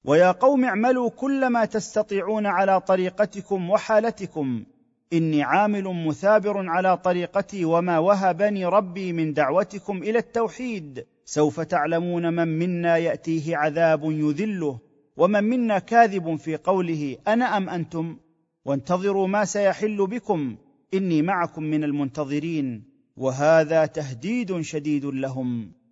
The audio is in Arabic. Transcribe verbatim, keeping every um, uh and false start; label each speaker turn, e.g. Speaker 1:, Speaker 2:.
Speaker 1: ويا قوم اعملوا كل ما تستطيعون على طريقتكم وحالتكم، إني عامل مثابر على طريقتي وما وهبني ربي من دعوتكم إلى التوحيد. سوف تعلمون من منا يأتيه عذاب يذله، ومن منا كاذب في قوله أنا أم أنتم، وانتظروا ما سيحل بكم، إني معكم من المنتظرين. وهذا تهديد شديد لهم.